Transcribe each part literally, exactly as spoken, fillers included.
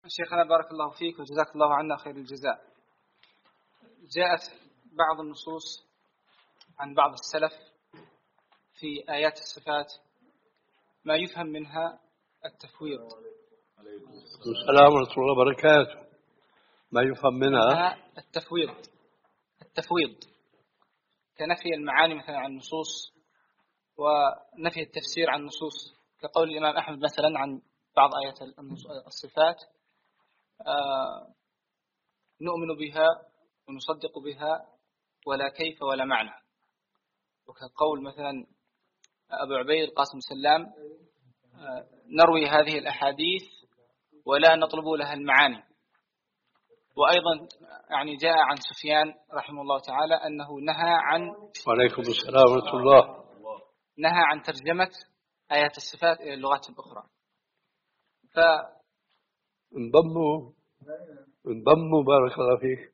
شيخنا بارك الله فيك وجزاك الله عنا خير الجزاء. جاءت بعض النصوص عن بعض السلف في آيات الصفات ما يفهم منها التفويض. السلام ورحمة الله وبركاته. ما يفهم منها التفويض التفويض كنفي المعاني مثلا عن النصوص ونفي التفسير عن النصوص، كقول الإمام أحمد مثلا عن بعض آيات الصفات آه نؤمن بها ونصدق بها ولا كيف ولا معنى، وكقول مثلا أبو عبيد القاسم سلام آه نروي هذه الأحاديث ولا نطلب لها المعاني. وأيضا يعني جاء عن سفيان رحمه الله تعالى أنه نهى عن وعليكم السلام ورحمة الله نهى عن ترجمة آيات الصفات إلى اللغات الأخرى. ف انضموا انضموا بارك الله فيك.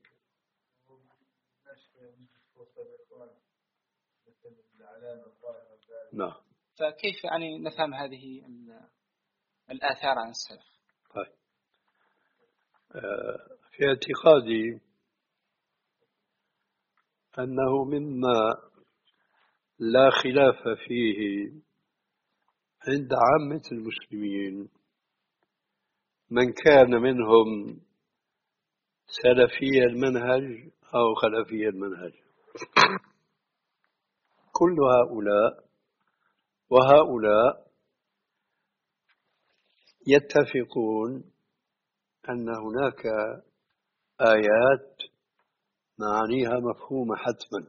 نعم. فكيف يعني نفهم هذه الآثار عن السلف؟ طيب. في اعتقادي أنه مما لا خلاف فيه عند عامة المسلمين من كان منهم سلفي المنهج أو خلفي المنهج، كل هؤلاء وهؤلاء يتفقون أن هناك آيات معانيها مفهومة حتما،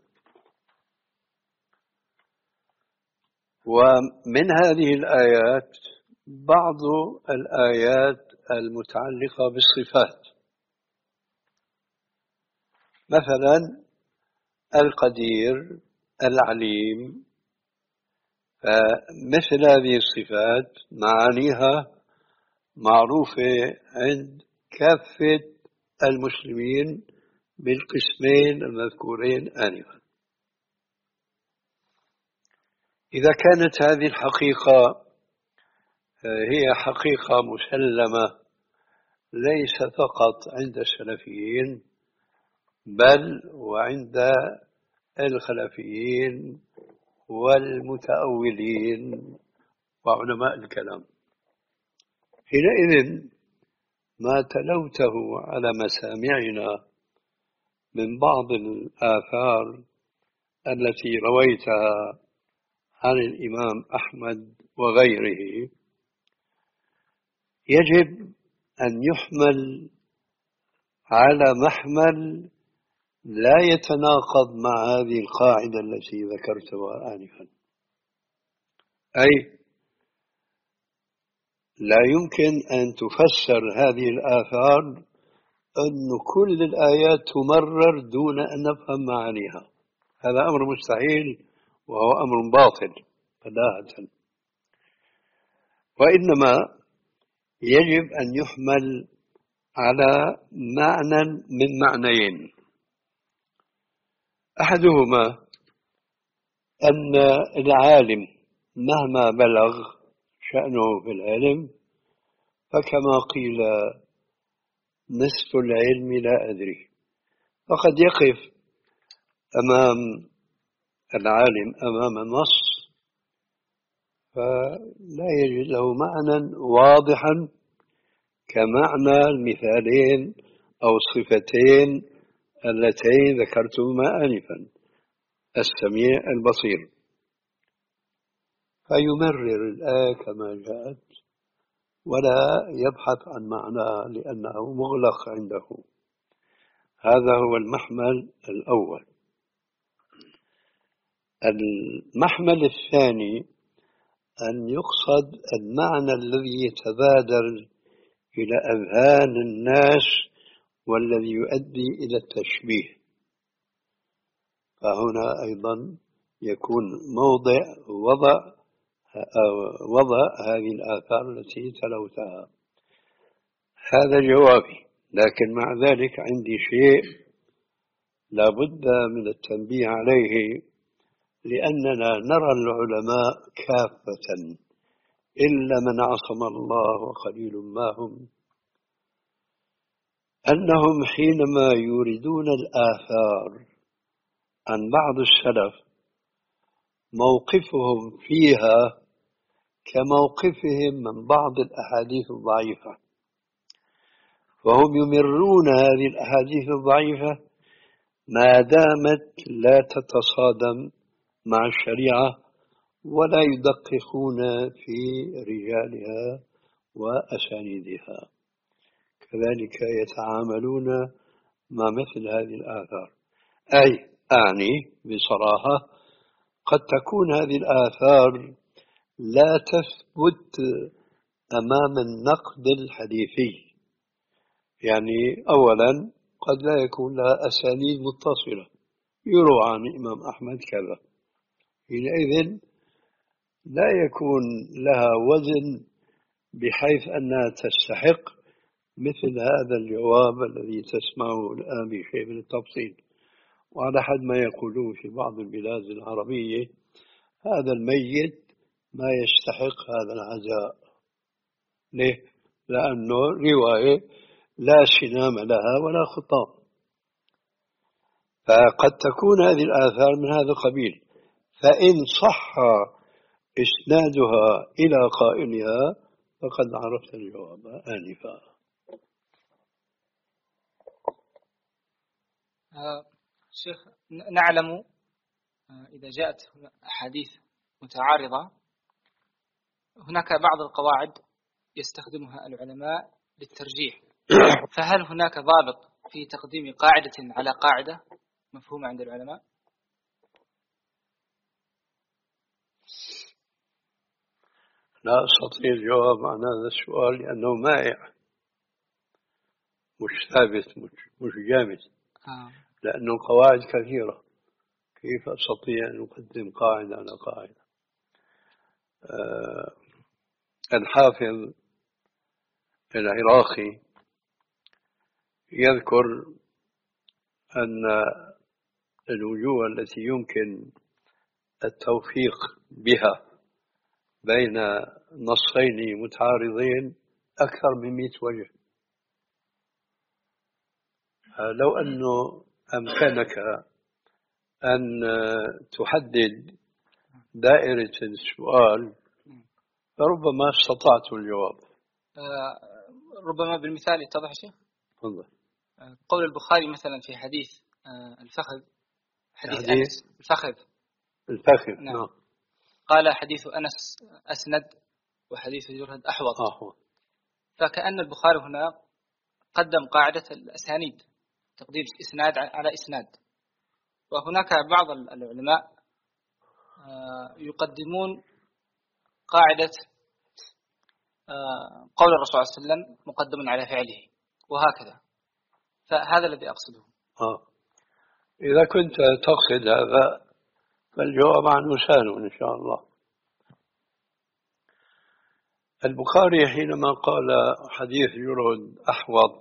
ومن هذه الآيات بعض الآيات المتعلقة بالصفات، مثلا القدير العليم، فمثل هذه الصفات معانيها معروفة عند كافة المسلمين بالقسمين المذكورين آنفا. إذا كانت هذه الحقيقة هي حقيقة مسلمة ليس فقط عند السلفيين بل وعند الخلفيين والمتأولين وعلماء الكلام، حينئذ ما تلوته على مسامعنا من بعض الآثار التي رويتها عن الإمام أحمد وغيره يجب أن يحمل على محمل لا يتناقض مع هذه القاعدة التي ذكرتها آنفا، أي لا يمكن أن تفسر هذه الآثار أن كل الآيات تمرر دون أن نفهم معانيها، هذا أمر مستحيل وهو أمر باطل بداهة، وإنما يجب أن يحمل على معنى من معنيين. أحدهما أن العالم مهما بلغ شأنه في العلم فكما قيل نصف العلم لا أدري، فقد يقف أمام العالم أمام النص فلا يجد له معنى واضحا كمعنى المثالين أو الصفتين اللتين ذكرتهما آنفا، السميع البصير، فيمرر الآية كما جاءت ولا يبحث عن معنى لأنه مغلق عنده. هذا هو المحمل الأول. المحمل الثاني أن يقصد المعنى الذي يتبادر إلى أذهان الناس والذي يؤدي إلى التشبيه، فهنا أيضا يكون موضع وضع وضع هذه الآثار التي تلوتها. هذا جوابي، لكن مع ذلك عندي شيء لابد من التنبيه عليه، لأننا نرى العلماء كافة إلا من عصم الله وقليل ما هم، أنهم حينما يوردون الآثار عن بعض السلف موقفهم فيها كموقفهم من بعض الأحاديث الضعيفة، وهم يمرون هذه الأحاديث الضعيفة ما دامت لا تتصادم مع الشريعة ولا يدققون في رجالها وأسانيدها، كذلك يتعاملون مع مثل هذه الآثار. أي أعني بصراحة قد تكون هذه الآثار لا تثبت أمام النقد الحديثي، يعني أولا قد لا يكون لها أسانيد متصلة، يروى عن الإمام أحمد كذا، حينئذ لا يكون لها وزن بحيث أنها تستحق مثل هذا الجواب الذي تسمعه الآن بشيء من التفصيل. وعلى حد ما يقولون في بعض البلاد العربية هذا الميت ما يستحق هذا العزاء. ليه؟ لأنه رواية لا سنام لها ولا خطام. فقد تكون هذه الآثار من هذا القبيل، فإن صح إسنادها إلى قائلها فقد عرفت الجواب آنفا. آه شيخ، نعلم آه إذا جاءت أحاديث متعارضة هناك بعض القواعد يستخدمها العلماء للترجيح، فهل هناك ضابط في تقديم قاعدة على قاعدة مفهومة عند العلماء؟ لا أستطيع الجواب عن هذا السؤال لأنه مائع، مش ثابت، مش, مش جامد. آه. لأنه القواعد كثيرة، كيف أستطيع أن أقدم قاعدة على قاعدة؟ آه الحافظ العراقي يذكر أن الوجوه التي يمكن التوفيق بها بين نصين متعارضين أكثر من مئة وجه. لو أنه أمكنك أن تحدد دائرة السؤال فربما استطعت الجواب. آه ربما بالمثال يتضح شيء. تفضل. آه قول البخاري مثلا في حديث آه الفخذ، حديث, حديث أنس الفخذ الفخذ نعم. نعم. قال حديث أنس أسند وحديث جرهد أحوط. أحوط. فكأن البخاري هنا قدم قاعدة الأسانيد، تقديم إسناد على إسناد. وهناك بعض العلماء يقدمون قاعدة قول الرسول صلى الله عليه وسلم مقدم على فعله وهكذا. فهذا الذي أقصده. آه. إذا كنت تقصد هذا فالجواب عنه سهل إن شاء الله. البخاري حينما قال حديث جرهد أحوط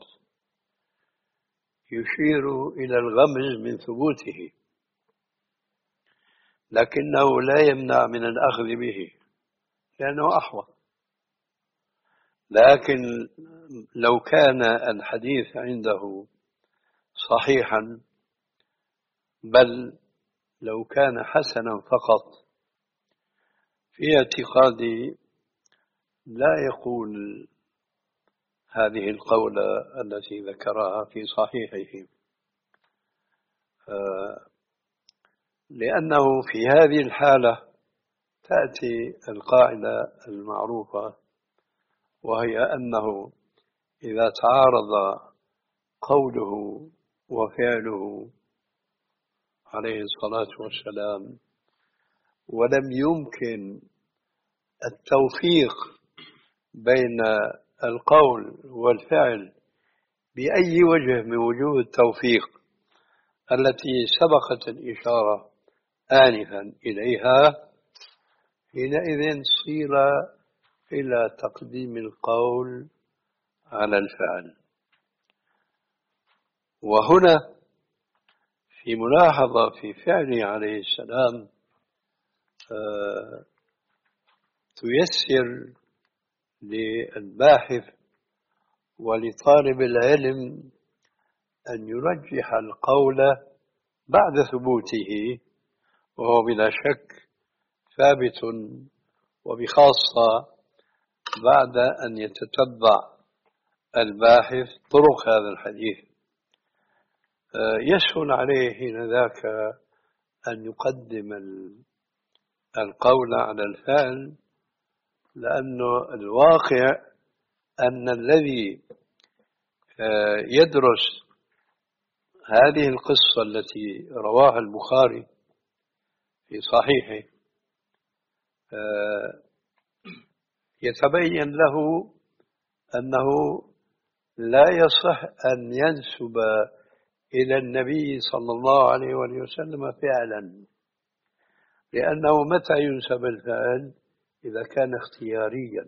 يشير إلى الغمز من ثبوته، لكنه لا يمنع من الأخذ به لأنه أحوط. لكن لو كان الحديث عنده صحيحا، بل لو كان حسنا فقط، في اعتقادي لا يقول هذه القولة التي ذكرها في صحيحه، لأنه في هذه الحالة تأتي القاعدة المعروفة، وهي أنه إذا تعارض قوله وفعله عليه الصلاة والسلام ولم يمكن التوفيق بين القول والفعل بأي وجه من وجوه التوفيق التي سبقت الإشارة آنفا إليها، حينئذ صير إلى تقديم القول على الفعل. وهنا في ملاحظة في فعله عليه السلام تيسر للباحث ولطالب العلم أن يرجح القول بعد ثبوته، وهو بلا شك ثابت، وبخاصة بعد أن يتتبع الباحث طرق هذا الحديث. يسهل عليه حين ذاك أن يقدم القول على الفعل، لأنه الواقع أن الذي يدرس هذه القصة التي رواها البخاري في صحيحه يتبين له أنه لا يصح أن ينسب إلى النبي صلى الله عليه وسلم فعلا، لأنه متى ينسب الفعل؟ إذا كان اختياريا.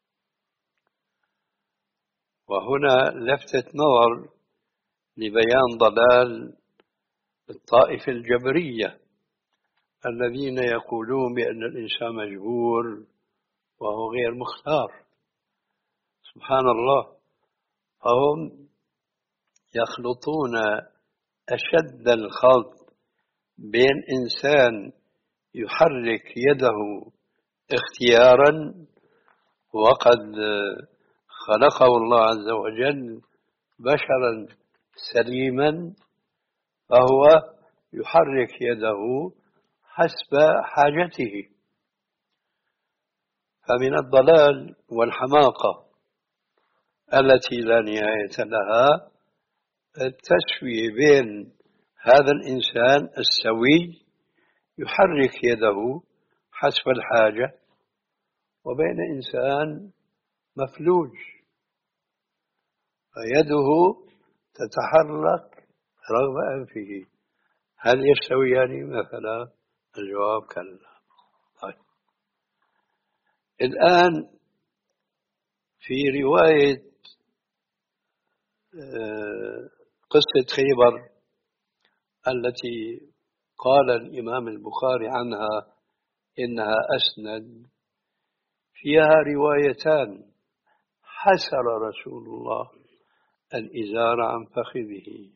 وهنا لفتة نظر لبيان ضلال الطائفة الجبرية الذين يقولون بأن الإنسان مجبور وهو غير مختار. سبحان الله، فهم يخلطون أشد الخلط بين إنسان يحرك يده اختيارا، وقد خلقه الله عز وجل بشرا سليما، فهو يحرك يده حسب حاجته. فمن الضلال والحماقة التي لا نهاية لها التسوية بين هذا الإنسان السوي يحرك يده حسب الحاجة وبين إنسان مفلوج فيده تتحرك رغم أنفه. هل يستويان مثلا؟ الجواب كلا. طيب. الآن في رواية قصة خيبر التي قال الإمام البخاري عنها إنها أسند، فيها روايتان: حسر رسول الله الإزار عن فخذه،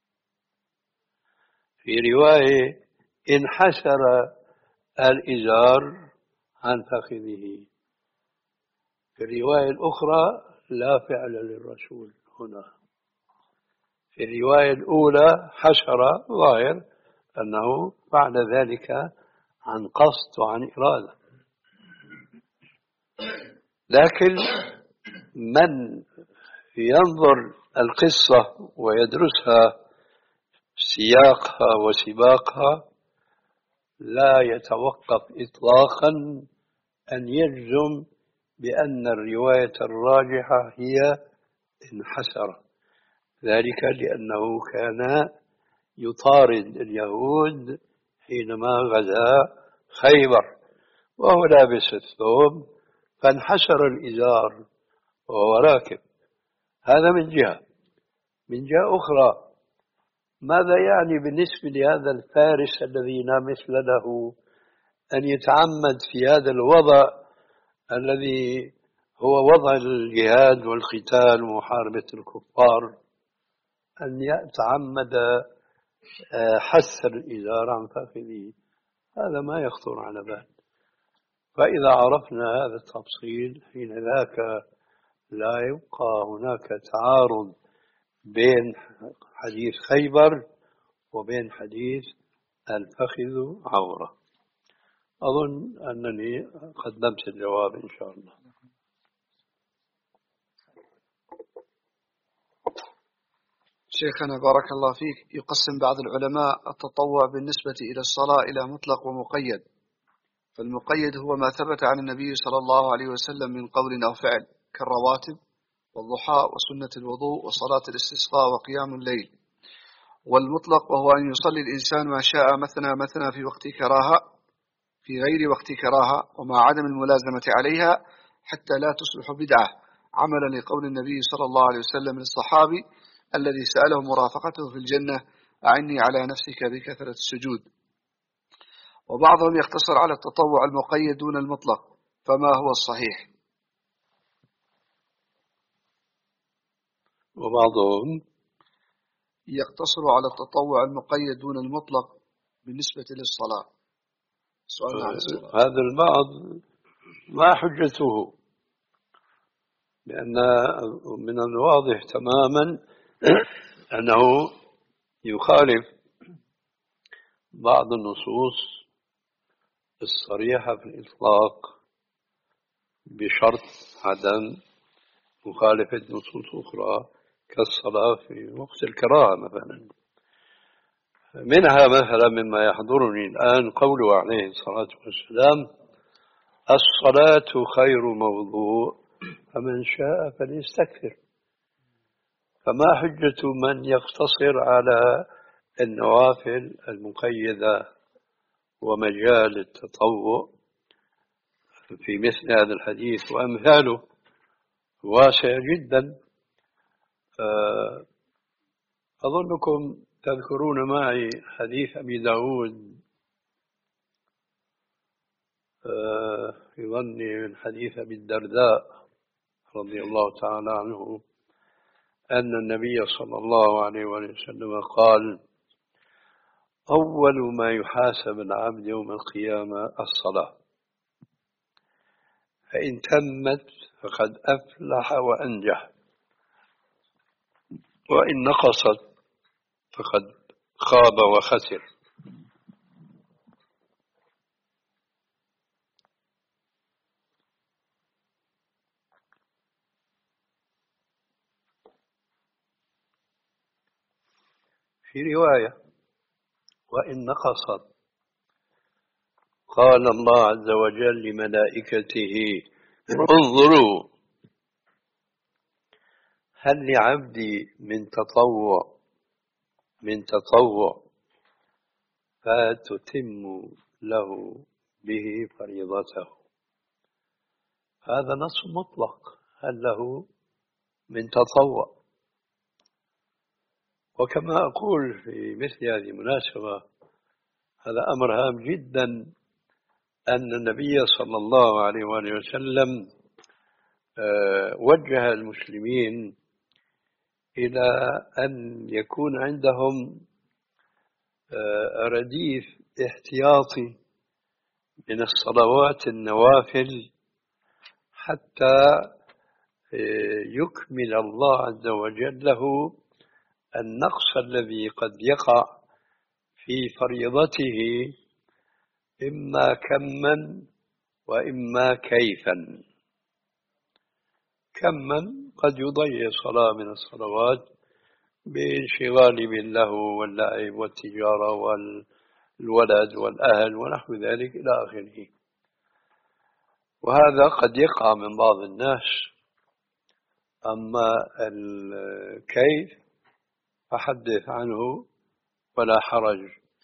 في رواية انحسر الإزار عن فخذه، في الرواية الأخرى لا فعل للرسول هنا. في الرواية الأولى حشر، ظاهر أنه فعل ذلك عن قصد وعن إرادة. لكن من ينظر القصة ويدرسها سياقها وسباقها لا يتوقف إطلاقا أن يجزم بأن الرواية الراجحة هي انحسر، ذلك لأنه كان يطارد اليهود حينما غزا خيبر وهو لابس الثوب فانحسر الإزار وهو راكب. هذا من جهة. من جهة أخرى، ماذا يعني بالنسبة لهذا الفارس الذي لا مثل له أن يتعمد في هذا الوضع الذي هو وضع الجهاد والقتال ومحاربة الكفار أن يتعمد حث الإزار عن فخذه؟ هذا ما يخطر على بال. فإذا عرفنا هذا التفصيل حين ذاك لا يبقى هناك تعارض بين حديث خيبر وبين حديث الفخذ عورة. أظن أنني قدمت الجواب إن شاء الله. شيخنا بارك الله فيك، يقسم بعض العلماء التطوع بالنسبة إلى الصلاة إلى مطلق ومقيد، فالمقيد هو ما ثبت عن النبي صلى الله عليه وسلم من قول أو فعل كالرواتب والضحى وسنة الوضوء وصلاة الاستسقاء وقيام الليل، والمطلق وهو أن يصلي الإنسان ما شاء مثنى مثنى في وقت كراهة في غير وقت كراهة ومع عدم الملازمة عليها حتى لا تصبح بدعة، عملا لقول النبي صلى الله عليه وسلم للصحابي الذي سأله مرافقته في الجنة: أعني على نفسك بكثرة السجود. وبعضهم يقتصر على التطوع المقيد دون المطلق، فما هو الصحيح؟ وبعضهم يقتصر على التطوع المقيد دون المطلق بالنسبة للصلاة؟ سؤال عن الصلاة. هذا البعض ما حجته، لأن من الواضح تماما أنه يخالف بعض النصوص الصريحة في الإطلاق بشرط عدم مخالفة نصوص أخرى كالصلاة في وقت الكراهة مثلا. منها مثلا مما يحضرني الآن قوله عليه الصلاة والسلام: الصلاة خير موضوع فمن شاء فليستكثر. فما حجة من يقتصر على النوافل المقيدة ومجال التطوع في مثل هذا الحديث وأمثاله واسع جدا. أظنكم تذكرون معي حديث أبي داود في ظني من حديث أبي الدرداء رضي الله تعالى عنه أن النبي صلى الله عليه وسلم قال: أول ما يحاسب العبد يوم القيامة الصلاة، فإن تمت فقد أفلح وأنجح، وإن نقصت فقد خاب وخسر. في رواية: وإن نقصت قال الله عز وجل لملائكته: انظروا هل لعبدي من تطوع من تطوع فتتم له به فريضته. هذا نص مطلق، هل له من تطوع؟ وكما أقول في مثل هذه المناسبة، هذا أمر هام جدا أن النبي صلى الله عليه وآله وسلم وجه المسلمين إلى أن يكون عندهم رديف احتياطي من الصلوات النوافل حتى يكمل الله عز وجل له النقص الذي قد يقع في فريضته، إما كما وإما كيفا. كما قد يضيع صلاة من الصلوات بانشغال باللهو واللعب والتجارة والولد والأهل ونحو ذلك إلى آخره، وهذا قد يقع من بعض الناس. أما الكيف فحدث عنه ولا حرج،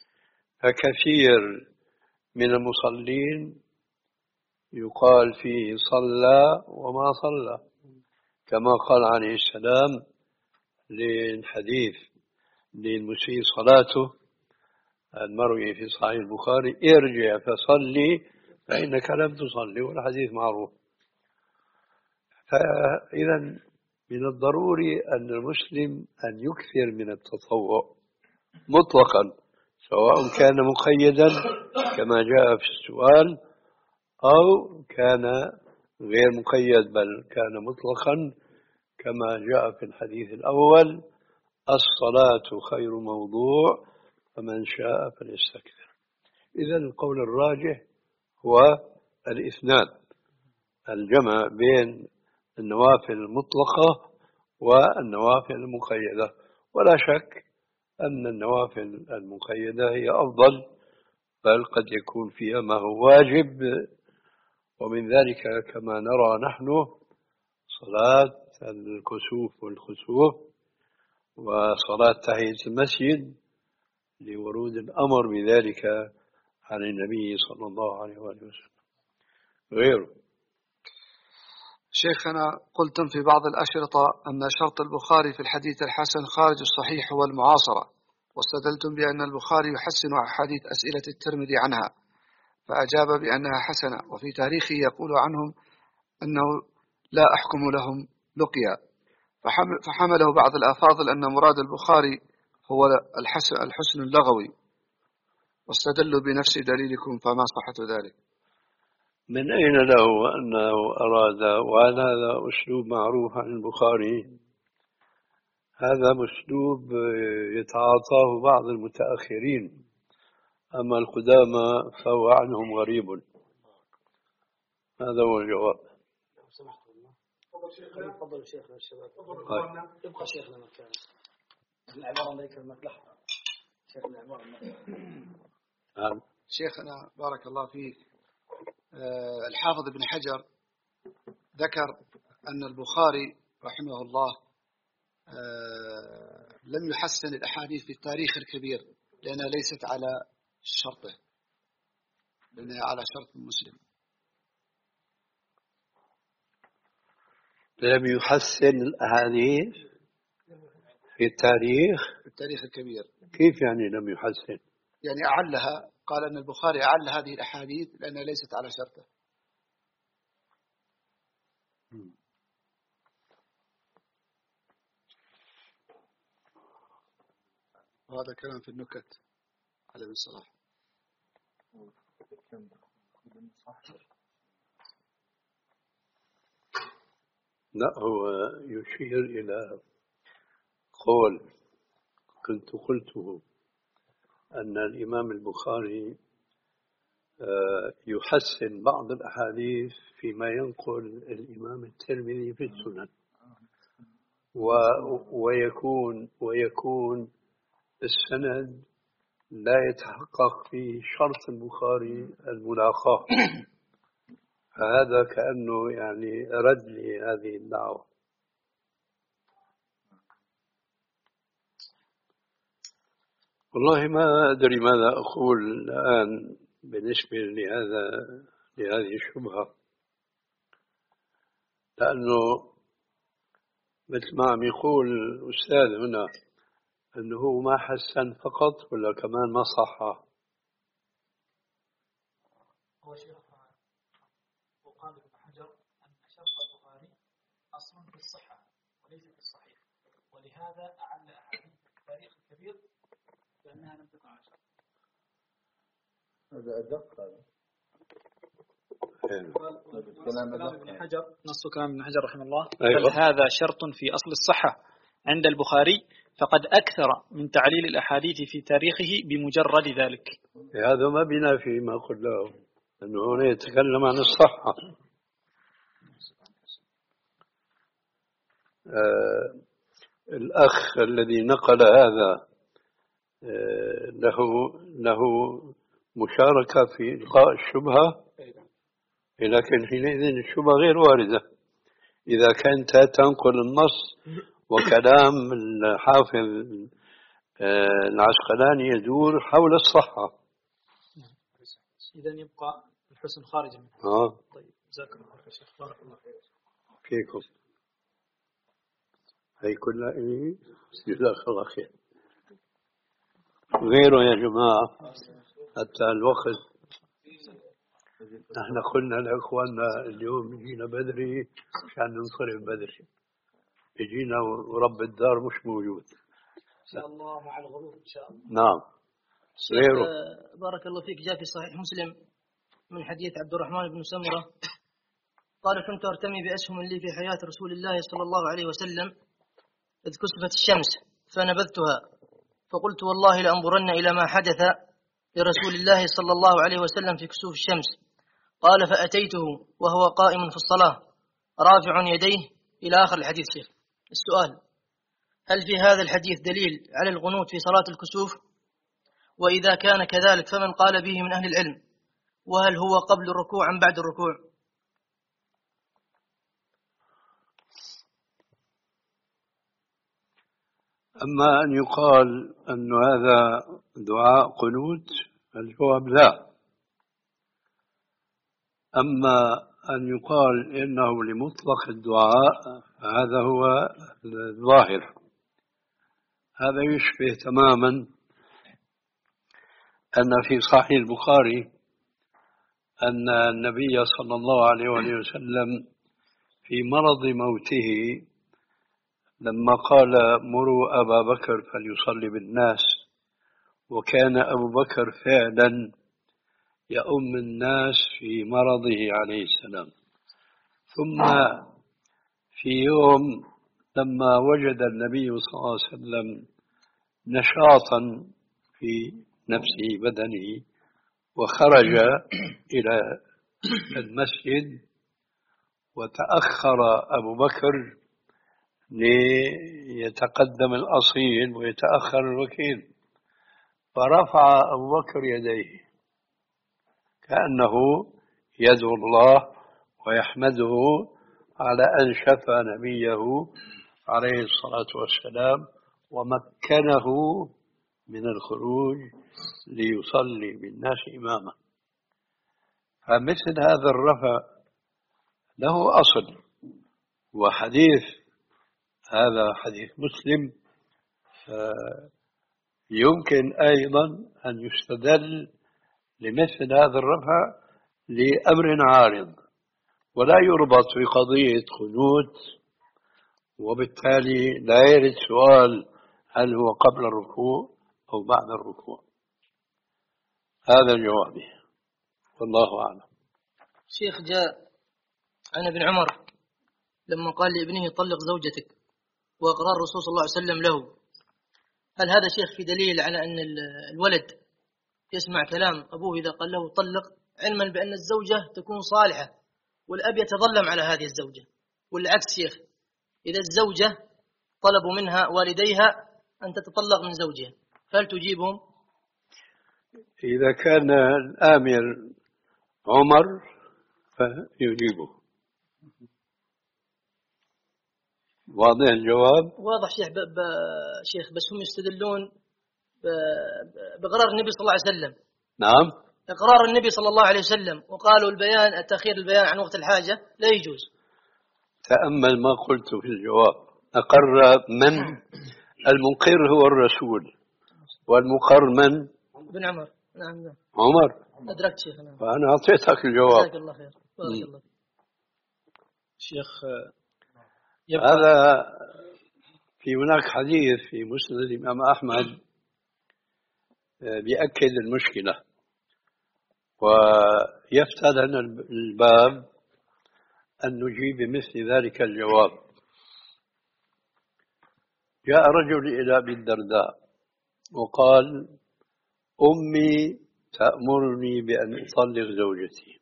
فكثير من المصلين يقال فيه صلى وما صلى، كما قال عليه السلام للحديث للمسيء صلاته المروي في صحيح البخاري: ارجع فصلي فإنك لم تصلي، والحديث معروف. فإذا من الضروري أن المسلم أن يكثر من التطوع مطلقا، سواء كان مقيدا كما جاء في السؤال أو كان غير مقيد بل كان مطلقا كما جاء في الحديث الأول: الصلاة خير موضوع فمن شاء فليستكثر. إذا القول الراجح هو الاثنان، الجمع بين النوافل المطلقة والنوافل المقيدة. ولا شك أن النوافل المقيدة هي أفضل، بل قد يكون فيها ما هو واجب، ومن ذلك كما نرى نحن صلاة الكسوف والخسوف وصلاة تحية المسجد لورود الأمر بذلك عن النبي صلى الله عليه وسلم غيره. شيخنا، قلتم في بعض الأشرطة أن شرط البخاري في الحديث الحسن خارج الصحيح هو المعاصرة، واستدلتم بأن البخاري يحسن أحاديث أسئلة الترمذي عنها، فأجاب بأنها حسنة، وفي تاريخه يقول عنهم أنه لا أحكم لهم لقيا، فحمله بعض الأفاضل أن مراد البخاري هو الحسن, الحسن اللغوي، واستدلوا بنفس دليلكم، فما صحة ذلك؟ من أين له أنه أراد؟ وهل هذا أسلوب معروف عن البخاري؟ هذا أسلوب يتعاطاه بعض المتأخرين، أما القدامى فهو عنهم غريب. هذا هو الجواب. تفضل شيخنا الشباب. يبقى شيخنا مكان العبارة ما يكلمك لحظة. شيخنا العبارة نعم. شيخنا بارك الله فيك، آه الحافظ ابن حجر ذكر أن البخاري رحمه الله آه لم يحسن الأحاديث في التاريخ الكبير لأنها ليست على شرطه، لأنها على شرط مسلم. لم يحسن الأحاديث في التاريخ في التاريخ الكبير. كيف يعني لم يحسن؟ يعني أعلها، قال أن البخاري أعل هذه الأحاديث لأنها ليست على شرطه. وهذا كلام في النكت على ابن صلاح. لا، هو يشير إلى قول كنت قلته أن الإمام البخاري يحسن بعض الأحاديث فيما ينقل الإمام الترمذي في السنن، ويكون ويكون السند لا يتحقق في شرط البخاري الملاقاة. فهذا كأنه يعني رد لهذه الدعوة. والله ما أدري ماذا أقول الآن بالنسبة لهذا لهذه الشبهة، لأنه مثل ما عم يقول الأستاذ هنا أنه ما حسن فقط ولا كمان ما صح. هو شيخ وقال ابن حجر أن شرط البخاري أصل في الصحة وليس في الصحيح، ولهذا أعل أحاديث التاريخ الكبير لأنها لم تكن على شرط. هذا أدق. هذا كلام ابن حجر، نص كلام ابن حجر رحمه الله. أيوة. بل هذا شرط في أصل الصحة عند البخاري، فقد أكثر من تعليل الأحاديث في تاريخه بمجرد ذلك. هذا ما بينافي ما قلناه، أنه هنا يتكلم عن الصحة. آه الأخ الذي نقل هذا آه له له مشاركة في إلقاء الشبهة، لكن حينئذ الشبهة غير واردة إذا كانت تنقل النص وكلام الحافظ آه العسقلاني يدور حول الصحة. إذا يبقى الحسن خارج منه. آه. طيب جزاكم الله خير شيخ، بارك الله فيكم. هي كلها إيه؟ جزاك الله خير. غيره يا جماعة حتى الوقت. نحن قلنا لأخواننا اليوم يجينا بدري عشان ننصرف بدري، يجينا ورب الدار مش موجود إن شاء الله مع الغروب إن شاء الله. نعم. غيره بارك الله فيك، جاء في صحيح مسلم من حديث عبد الرحمن بن سمرة قال: كنت أرتمي بأسهم لي في حياة رسول الله صلى الله عليه وسلم إذ كسفت الشمس فنبذتها، فقلت: والله لأنظرن إلى ما حدث لرسول الله صلى الله عليه وسلم في كسوف الشمس. قال: فأتيته وهو قائم في الصلاة رافع يديه، إلى آخر الحديث. شيخ السؤال: هل في هذا الحديث دليل على القنوت في صلاة الكسوف؟ وإذا كان كذلك فمن قال به من أهل العلم؟ وهل هو قبل الركوع أم بعد الركوع؟ أما أن يقال أن هذا دعاء قنوت، الجواب لا. أما أن يقال إنه لمطلق الدعاء هذا هو الظاهر. هذا يشبه تماما أن في صحيح البخاري أن النبي صلى الله عليه وسلم في مرض موته لما قال مروا أبا بكر فليصلي بالناس، وكان أبو بكر فعلا يؤم الناس في مرضه عليه السلام. ثم في يوم لما وجد النبي صلى الله عليه وسلم نشاطا في نفسه بدنه وخرج إلى المسجد، وتأخر أبو بكر ليتقدم الأصيل ويتأخر الوكيل، فرفع أبو بكر يديه كأنه يدعو الله ويحمده على أن شفى نبيه عليه الصلاة والسلام ومكنه من الخروج ليصلي بالناس إمامه. فمثل هذا الرفع له أصل، وحديث هذا حديث مسلم، يمكن أيضا أن يستدل لمثل هذا الرفع لأمر عارض، ولا يربط بقضية قنوت، وبالتالي لا يرد سؤال هل هو قبل الركوع أو بعد الركوع. هذا جوابي، والله أعلم. شيخ، جاء عن ابن عمر لما قال لابنه طلق زوجتك وأقرار الرسول صلى الله عليه وسلم له، هل هذا شيخ في دليل على أن الولد يسمع كلام أبوه إذا قال له طلق، علما بأن الزوجة تكون صالحة والأب يتظلم على هذه الزوجة، والعكس شيخ إذا الزوجة طلبوا منها والديها أن تتطلق من زوجها فهل تجيبهم؟ إذا كان الآمر عمر فيجيبه. واضح الجواب؟ واضح شيخ. ب... ب... شيخ بس هم يستدلون ب... بقرار النبي صلى الله عليه وسلم. نعم، إقرار النبي صلى الله عليه وسلم، وقالوا البيان التأخير البيان عن وقت الحاجة لا يجوز. تأمل ما قلت في الجواب. أقر من؟ المقر هو الرسول، والمقر من؟ ابن عمر. نعم نعم. عمر. أدركت شيخ. نعم. فأنا أعطيتك الجواب. جزاك الله خير. بارك الله. شيخ هذا في هناك حديث في مسند الإمام أحمد بيأكد المشكلة ويفتح لنا الباب أن نجيب بمثل ذلك الجواب. جاء رجل إلى أبي الدرداء وقال أمي تأمرني بأن أطلق زوجتي.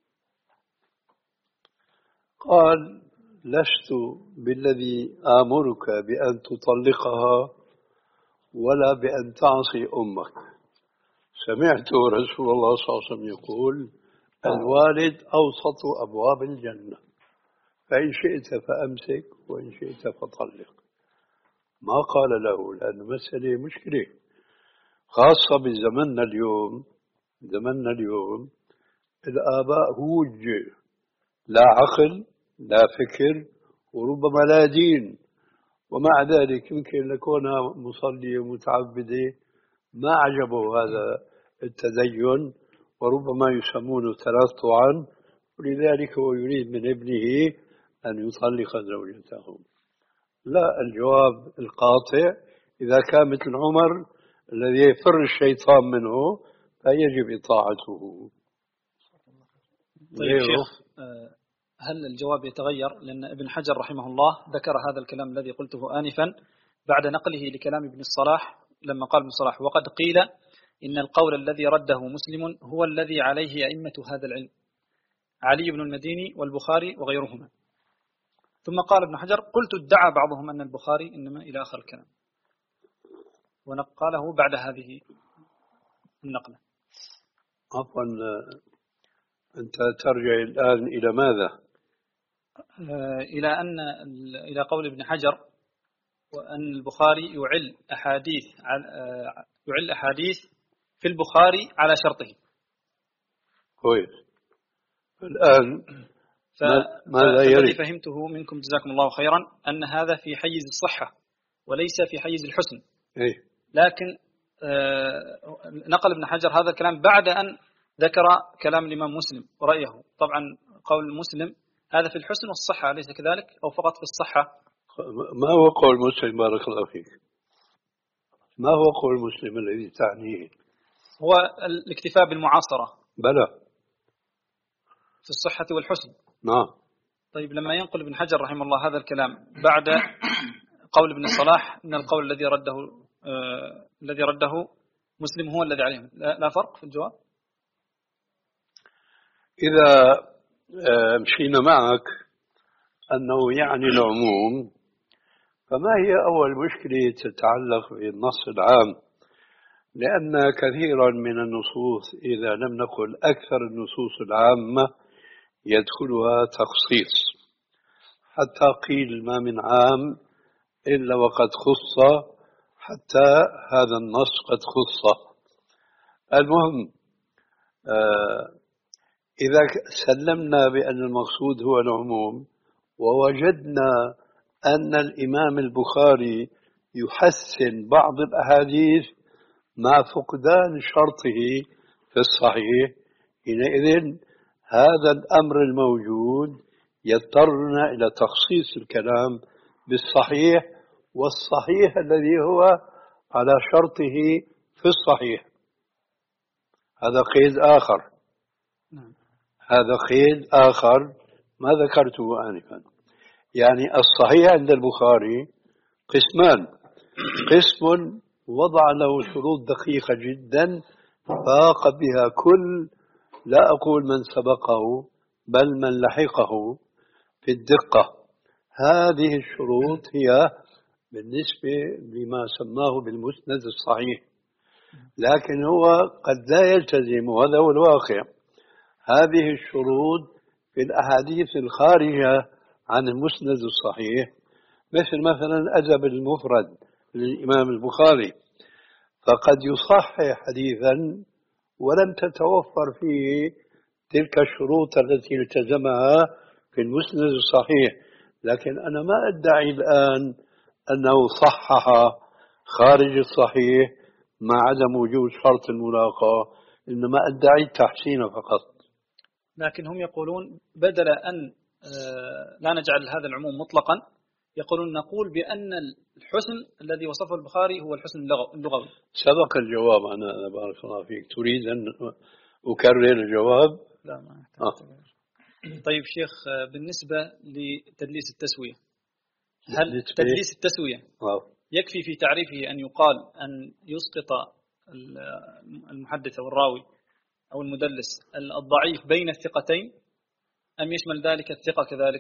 قال لست بالذي آمرك بأن تطلقها ولا بأن تعصي أمك. سمعت رسول الله صلى الله عليه وسلم يقول الوالد أوسط أبواب الجنة، فإن شئت فأمسك وإن شئت فطلق. ما قال له، لأن مسألة مشكلة خاصة بزمننا اليوم. زمننا اليوم الآباء هوج، لا عقل لا فكر وربما لا دين، ومع ذلك يمكن لكونها مصلية متعبدة ما عجبه هذا التدين، وربما يسمونه تلطعا، ولذلك هو يريد من ابنه أن يطلق زوجته. لا، الجواب القاطع إذا كان مثل عمر الذي يفر الشيطان منه فيجب إطاعته. طيب شيخ، هل الجواب يتغير؟ لأن ابن حجر رحمه الله ذكر هذا الكلام الذي قلته آنفا بعد نقله لكلام ابن الصلاح لما قال ابن الصلاح وقد قيل إن القول الذي رده مسلم هو الذي عليه أئمة هذا العلم، علي بن المديني والبخاري وغيرهما. ثم قال ابن حجر قلت ادعى بعضهم أن البخاري إنما إلى آخر الكلام، ونقاله بعد هذه النقلة. عفوا، أنت ترجع الآن إلى ماذا؟ إلى أن إلى قول ابن حجر وأن البخاري يعل أحاديث يعل أحاديث في البخاري على شرطه. كويس. الآن ماذا يريد؟ الذي فهمته منكم جزاكم الله خيرا أن هذا في حيز الصحة وليس في حيز الحسن. إيه؟ لكن نقل ابن حجر هذا الكلام بعد أن ذكر كلام الإمام مسلم ورأيه. طبعا قول مسلم هذا في الحسن والصحة أليس كذلك، أو فقط في الصحة؟ ما هو قول مسلم بارك الله فيك؟ ما هو قول مسلم الذي تعنيه؟ هو الاكتفاء بالمعاصرة بلى في الصحة والحسن. نعم. طيب لما ينقل ابن حجر رحمه الله هذا الكلام بعد قول ابن الصلاح إن القول الذي رده آه الذي رده مسلم هو الذي عليه، لا, لا فرق في الجواب؟ إذا آه مشينا معك أنه يعني العموم، فما هي أول مشكلة تتعلق بالنص العام؟ لأن كثيرا من النصوص إذا لم نقل أكثر النصوص العامة يدخلها تخصيص، حتى قيل ما من عام إلا وقد خص، حتى هذا النص قد خص. المهم آه إذا سلمنا بأن المقصود هو العموم، ووجدنا أن الإمام البخاري يحسن بعض الأحاديث مع فقدان شرطه في الصحيح، حينئذ هذا الأمر الموجود يضطرنا إلى تخصيص الكلام بالصحيح، والصحيح الذي هو على شرطه في الصحيح. هذا قيد آخر، هذا قيد آخر ما ذكرته آنفا. يعني الصحيح عند البخاري قسمان: قسم وضع له شروط دقيقة جدا فاق بها كل، لا أقول من سبقه بل من لحقه في الدقة. هذه الشروط هي بالنسبة لما سماه بالمسند الصحيح، لكن هو قد لا يلتزم، وهذا هو الواقع، هذه الشروط في الأحاديث الخارجة عن المسند الصحيح، مثل مثلا الأدب المفرد للإمام البخاري، فقد يصحح حديثا ولم تتوفر فيه تلك الشروط التي التزمها في المسند الصحيح. لكن أنا ما أدعي الآن أنه صحح خارج الصحيح مع عدم وجود شرط الملاقاة، إنما أدعي التحسين فقط. لكن هم يقولون بدل أن لا نجعل هذا العموم مطلقا، يقولون نقول بأن الحسن الذي وصفه البخاري هو الحسن اللغوي. سبق الجواب. أنا بارك الله فيك، تريد أن أكرر الجواب؟ لا ما أحتاج. آه. طيب شيخ، بالنسبة لتدليس التسوية، هل تدليس التسوية آه. يكفي في تعريفه أن يقال أن يسقط المحدث أو الراوي أو المدلس الضعيف بين الثقتين، أم يشمل ذلك الثقة كذلك؟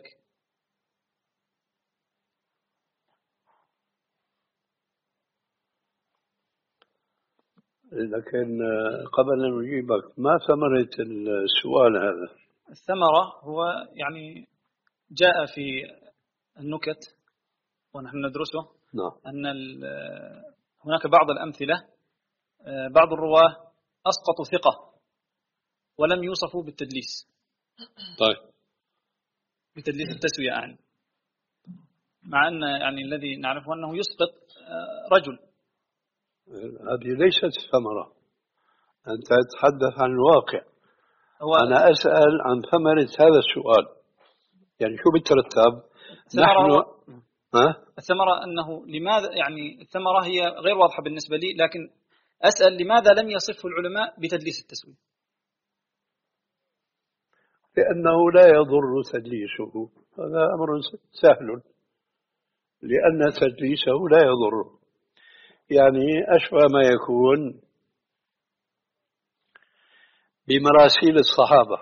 لكن قبل أن نجيبك، ما ثمرة السؤال هذا؟ الثمرة هو يعني جاء في النكت ونحن ندرسه نعم. أن هناك بعض الأمثلة بعض الرواه أسقطوا ثقة ولم يوصفوا بالتدليس. طيب، بتدليس التسوية يعني، مع أن يعني الذي نعرفه أنه يسقط رجل. هذه ليست ثمرة، أنت تتحدث عن الواقع. أنا أسأل عن ثمرة هذا السؤال، يعني شو بترتب؟ نحن ها؟ الثمرة أنه لماذا، يعني الثمرة هي غير واضحة بالنسبة لي، لكن أسأل لماذا لم يصف العلماء بتدليس التسوية؟ لأنه لا يضر تدليسه، هذا أمر سهل، لأن تدليسه لا يضر. يعني أشبه ما يكون بمراسيل الصحابة،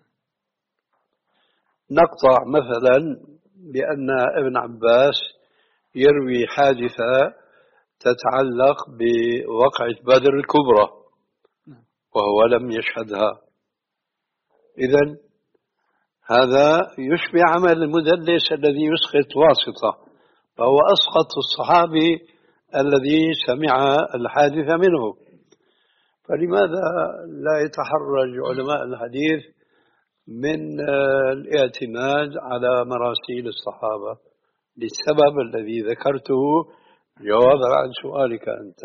نقطع مثلا بأن ابن عباس يروي حادثة تتعلق بوقعة بدر الكبرى وهو لم يشهدها، إذن هذا يشبه عمل المدلس الذي يسقط واسطة، فهو أسقط الصحابي الذي سمع الحادث منه. فلماذا لا يتحرج علماء الحديث من الاعتماد على مراسيل الصحابة للسبب الذي ذكرته جوابا عن سؤالك أنت؟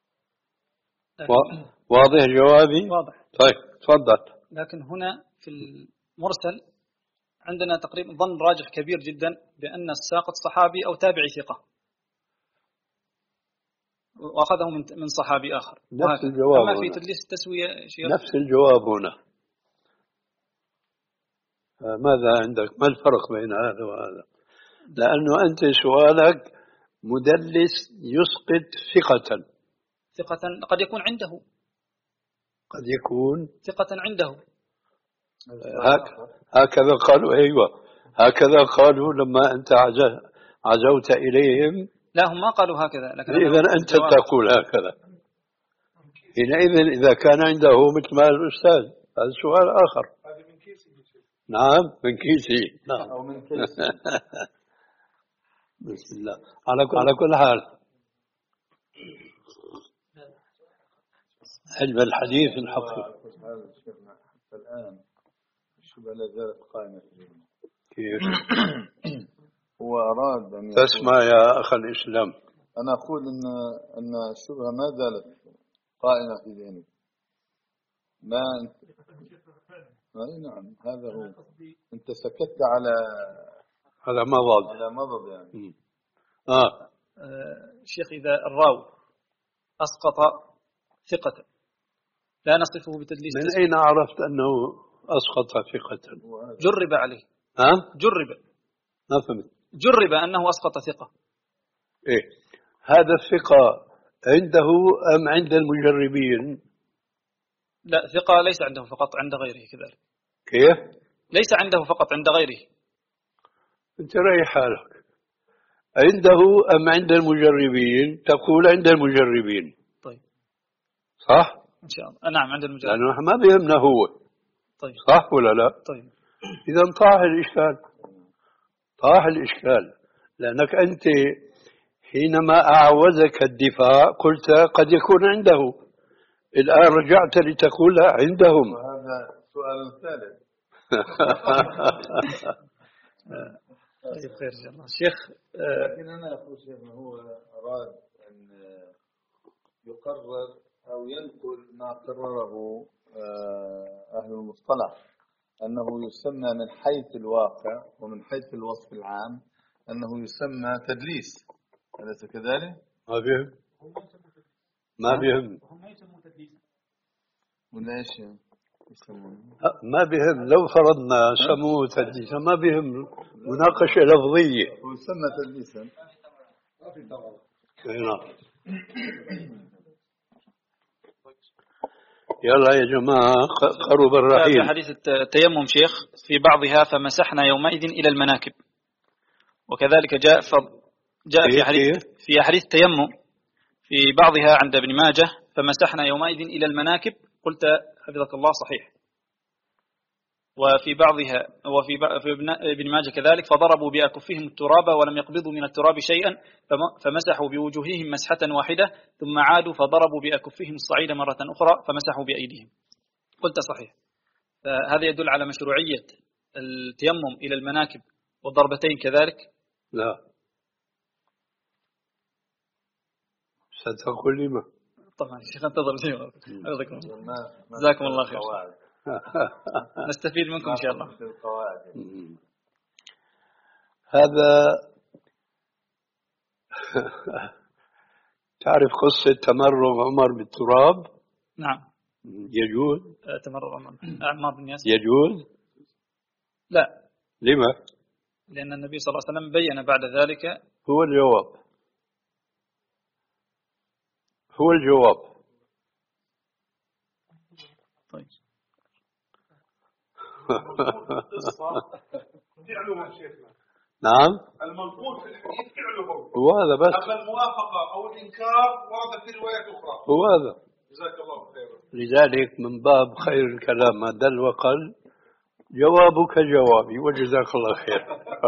واضح جوابي؟ واضح. طيب تفضل. لكن هنا في المرسل عندنا تقريبا ظن راجح كبير جدا بأن الساقط صحابي أو تابعي ثقة، وأخذه من من صحابي آخر. نفس الجواب. أما في هنا تدليس التسوية شيخ نفس الجواب هنا. ماذا عندك؟ ما الفرق بين هذا وهذا؟ لأنه أنت سؤالك مدلس يسقط ثقة. ثقة قد يكون عنده، قد يكون ثقة عنده. هكذا قالوا. أيوة هكذا قالوا لما أنت عزوت إليهم. لا هم ما قالوا هكذا، لكن إذا أنت تقول هكذا. حينئذ إذا كان عنده مثل ما الأستاذ، هذا سؤال آخر. نعم من كيسي. نعم أو من كيسي. بسم الله. على كل على كل حال علم الحديث الحقيقي. هذا شيخنا حتى الآن الشبهة لا زالت قائمة. كيف؟ هو أراد أن تسمع يا أخ الإسلام، أنا أقول إن أن الشبهة ما زالت قائمة في ذهني. ما أي نعم هذا هو. أنت سكت على على مضض على مضض يعني. آه. آه شيخ إذا الراوي أسقط ثقة لا نصفه بتدليس. من أين عرفت أنه أسقط ثقة؟ جرب عليه. ها؟ جرب. ما فهمت. جرب أنه أسقط ثقة. إيه هذا الثقة عنده أم عند المجربين؟ لا ثقة ليس عنده فقط، عند غيره كذلك. كيف؟ ليس عنده فقط، عند غيره. أنت ريح حالك. عنده أم عند المجربين؟ تقول عند المجربين. طيب صح؟ إن شاء الله. نعم عند المجربين. لأنه ما بيهمنا هو. طيب صح ولا لا؟ طيب إذا طاح الإشكال. طاح الإشكال لأنك أنت حينما أعوزك الدفاع قلت قد يكون عنده، الآن رجعت لتقول عندهم. وهذا سؤال ثالث. طيب خير إن شاء الله شيخ. لكن أنا أقول شيخنا هو أراد أن يقرر أو ينقل ما قرره أهل المصطلح أنه يسمى من حيث الواقع ومن حيث الوصف العام أنه يسمى تدليس. أليس كذلك؟ ما بيهم ما بيهم هم يسمون تدليسا ولا إيش يسمون؟ ما بيهم. لو فرضنا سموه تدليسا ما بيهم، مناقشة لفظية. هو يسمى تدليسا. هنا يلا يا جماعة قرب الرحيل. في حديث التيمم شيخ في بعضها فمسحنا يومئذ إلى المناكب، وكذلك جاء جاء في حديث في حديث التيمم في بعضها عند ابن ماجه فمسحنا يومئذ إلى المناكب. قلت حفظك الله صحيح. وفي بعضها وفي في ابن ماجه كذلك فضربوا بأكفهم التراب ولم يقبضوا من التراب شيئا فمسحوا بوجوههم مسحة واحدة ثم عادوا فضربوا بأكفهم الصعيد مرة أخرى فمسحوا بأيديهم. قلت صحيح. هذا يدل على مشروعية التيمم إلى المناكب والضربتين كذلك. لا ستقول لي ما طبعا الشيخ انتظر لي. جزاكم الله خير. نستفيد منكم إن شاء الله. هذا تعرف قصة تمرغ عمر بالتراب؟ نعم. يجوز تمرغ عمر عمار بن ياسر يجوز؟ لا. لما؟ لأن النبي صلى الله عليه وسلم بين بعد ذلك. هو الجواب هو الجواب. طيب فعلها شيخنا. نعم المنقول في الحديث فعله هو هذا بس. أما الموافقة أو الإنكار ورد في روايات أخرى. هو هذا. جزاك الله خيرا. لذلك من باب خير الكلام ما دل وقل جوابك جوابي وجزاك الله خير.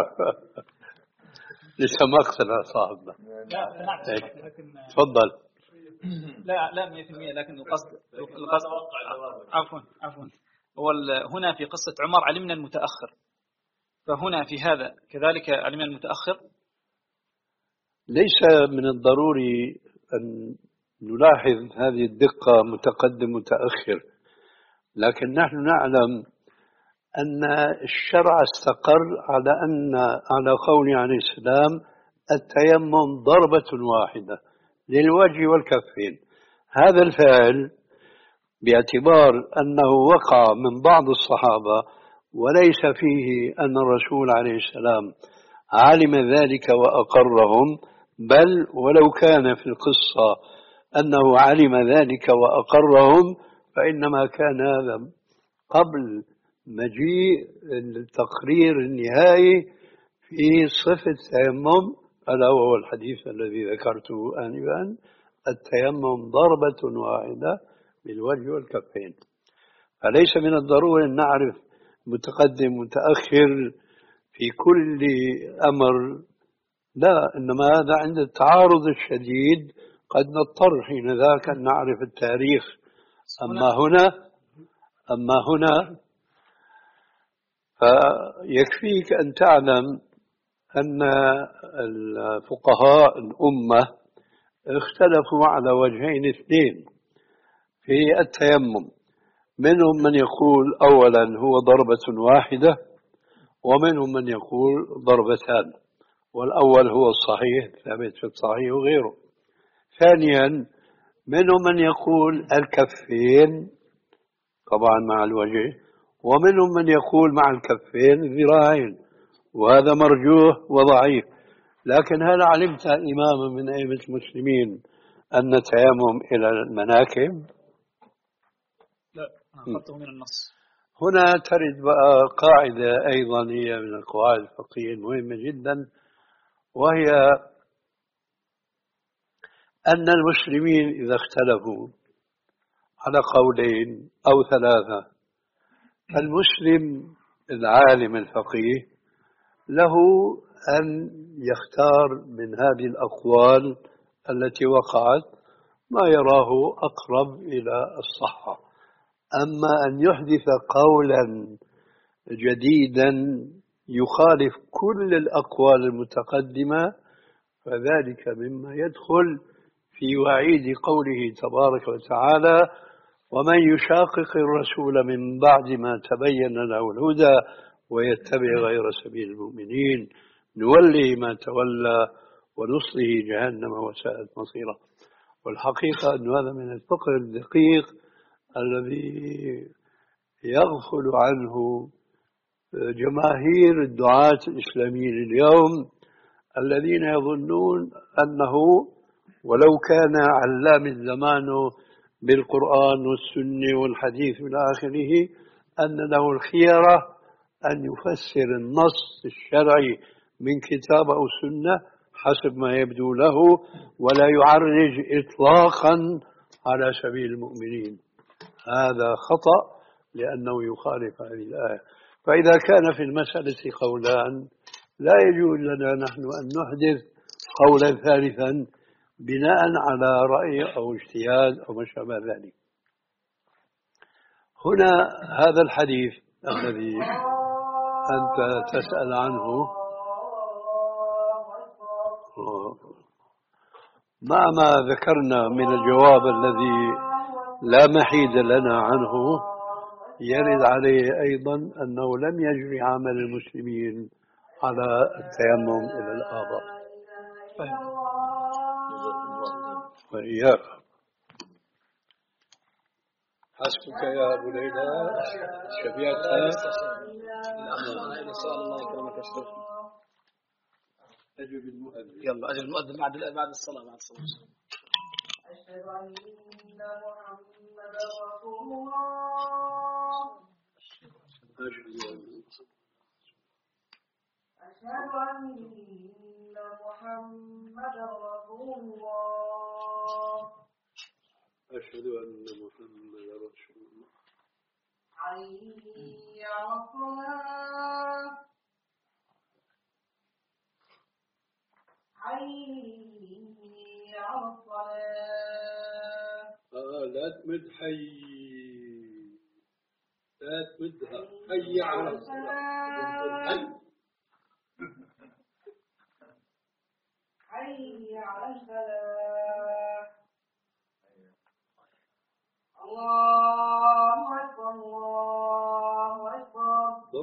لسه ما اقتنع صاحبنا. لا تفضل. لا لا مئة بالمئة لكن القصد القصد عفوا عفوا هو هنا في قصة عمر علمنا المتأخر، فهنا في هذا كذلك علمنا المتأخر. ليس من الضروري أن نلاحظ هذه الدقة متقدم متأخر، لكن نحن نعلم أن الشرع استقر على أن على قول عليه السلام التيمم ضربة واحدة للوجه والكفين. هذا الفعل باعتبار أنه وقع من بعض الصحابة وليس فيه أن الرسول عليه السلام علم ذلك وأقرهم، بل ولو كان في القصة أنه علم ذلك وأقرهم فإنما كان هذا قبل مجيء التقرير النهائي في صفة التيمم، ألا وهو الحديث الذي ذكرته آنفا: التيمم ضربة واحدة بالوجه والكفين. فليس من الضروري أن نعرف متقدم متأخر في كل أمر، لا، إنما هذا عند التعارض الشديد قد نضطر حين ذاك أن نعرف التاريخ. أما هنا أما هنا فيكفيك أن تعلم أن الفقهاء الأمة اختلفوا على وجهين اثنين في التيمم. منهم من يقول أولا هو ضربة واحدة، ومنهم من يقول ضربتان، والأول هو الصحيح ثابت في الصحيح وغيره. ثانيا منهم من يقول الكفين طبعا مع الوجه، ومنهم من يقول مع الكفين الذراعين، وهذا مرجوح وضعيف. لكن هل علمت إماما من أئمة المسلمين أن التيمم إلى المناكب؟ لا، أخذته من النص. هنا ترد بقى قاعدة أيضا هي من القواعد الفقهية المهمة جدا، وهي أن المسلمين إذا اختلفوا على قولين أو ثلاثة، المسلم العالم الفقيه له أن يختار من هذه الأقوال التي وقعت ما يراه أقرب إلى الصحة. أما أن يحدث قولا جديدا يخالف كل الأقوال المتقدمة فذلك مما يدخل في وعيد قوله تبارك وتعالى: ومن يشاقق الرسول من بعد ما تبين له الهدى ويتبع غير سبيل المؤمنين نوله ما تولى ونصله جهنم وساءت مصيره. والحقيقة أن هذا من الفقه الدقيق الذي يغفل عنه جماهير الدعاة الإسلاميين اليوم، الذين يظنون أنه ولو كان علام الزمان بالقرآن والسنة والحديث إلى آخره أن له الخيرة أن يفسر النص الشرعي من كتاب أو سنة حسب ما يبدو له، ولا يعرج إطلاقا على سبيل المؤمنين. هذا خطأ لأنه يخالف هذه الآية. فإذا كان في المسألة قولان لا يجوز لنا نحن أن نحدث قولا ثالثا بناء على رأي أو اجتهاد أو ما شابه ذلك. هنا هذا الحديث الذي أنت تسأل عنه مع ما ذكرنا من الجواب الذي لا محيد لنا عنه، يرد عليه أيضا أنه لم يجري عمل المسلمين على التيمم إلى الآباء. وإياك حسبك يا أبو ليلى شبيعتها. سؤال الله يكرمك أشرف. أجب المؤذن. يلا أجل المؤذن بعد بعد الصلاة بعد الصلاة. أشهد أن محمدا رسول الله. أشهد أن محمدا رسول الله. أشهد أن محمدا رسول الله. حي على الصلاة. حي على الصلاة. آه لا تمد حي، لا تمدها. حي على الصلاة. حي على الفلاح. الله أكبر الله أكبر.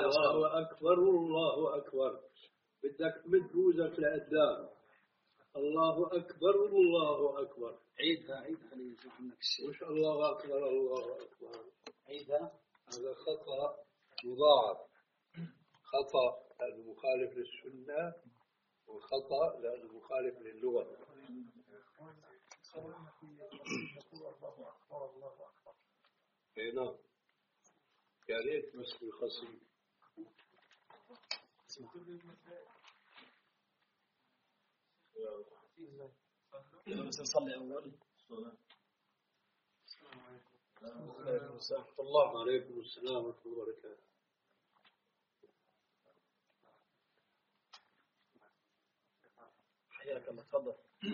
الله أكبر الله أكبر بدك تمد بوزك لقدام. الله أكبر الله أكبر. عيدها عيدها خلينا نشوف منك الشيء. وش الله أكبر الله أكبر. عيدها. هذا خطأ مضاعف. خطأ لأنه مخالف للسنة وخطأ لأنه مخالف للغة. اي نعم. يا ريت بس بالخصيم. نصلي أول. الله عليكم السلام ورحمة الله وبركاته. حياك الله تفضل.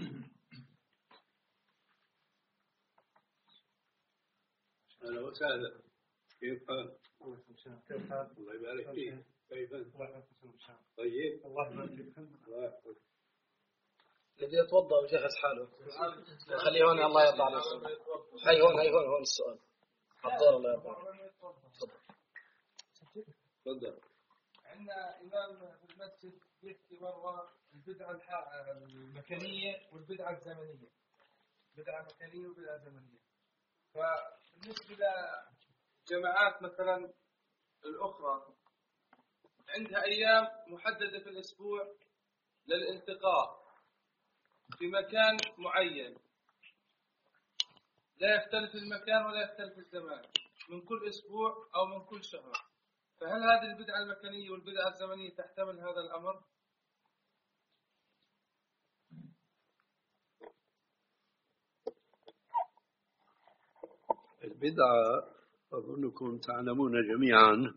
أهلا وسهلا. كيف حالك؟ الله يبارك فيك. كيف أنت؟ طيب. الله يبارك فيك. الله يحفظك. الذي يتوضأ ويجهز حاله خليه هون. الله يرضى عليك. هاي هون هاي هون هون السؤال. الدور الله يرضى عليك. تفضل. تفضل. عندنا إمام في المسجد يحكي مرة البدعة المكانية والبدعة الزمنية. بدعة مكانية وبدعة زمنية. فبالنسبة لجماعات مثلا الأخرى عندها أيام محددة في الأسبوع للالتقاء في مكان معين لا يختلف المكان ولا يختلف الزمان من كل أسبوع أو من كل شهر. فهل هذه البدعة المكانية والبدعة الزمنية تحتمل هذا الأمر؟ البدعة أظنكم تعلمون جميعا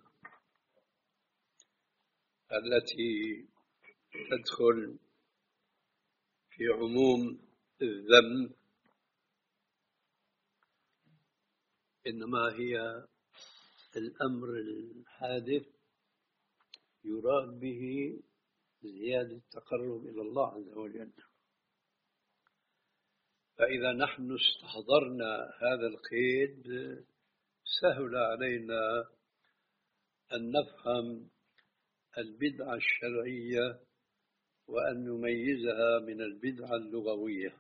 التي تدخل في عموم الذم إنما هي الأمر الحادث يراد به زيادة التقرب إلى الله عز وجل. فإذا نحن استحضرنا هذا القيد سهل علينا أن نفهم البدعة الشرعية وأن نميزها من البدعة اللغوية.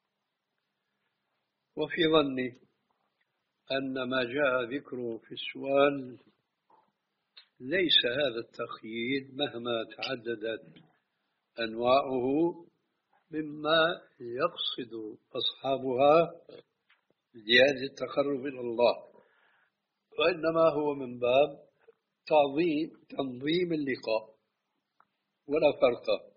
وفي ظني أن ما جاء ذكره في السؤال ليس هذا التقييد مهما تعددت أنواعه مما يقصد أصحابها زيادة التقرب إلى الله، وإنما هو من باب تعظيم تنظيم اللقاء. ولا فرق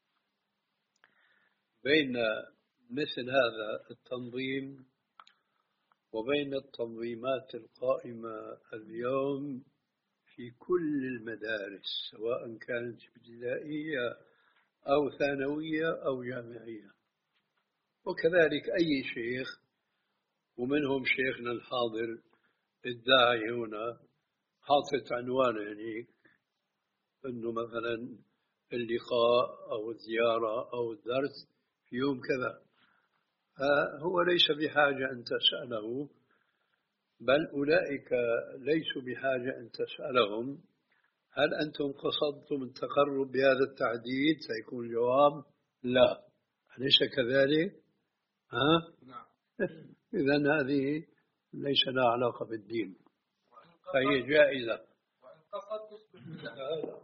بين مثل هذا التنظيم وبين التنظيمات القائمة اليوم في كل المدارس سواء كانت ابتدائية أو ثانوية أو جامعية. وكذلك أي شيخ، ومنهم شيخنا الحاضر الداعي هنا حاطط عنوان هنيك أنه مثلا اللقاء أو الزيارة أو الدرس في يوم كذا، فهو ليس بحاجة أن تسأله، بل أولئك ليسوا بحاجة أن تسألهم هل أنتم قصدتم التقرب بهذا التعديد؟ سيكون الجواب لا. أليس كذلك؟ ها؟ نعم. إذن هذه ليس لها علاقة بالدين، فهي جائزة. وإن قصدت تصبح.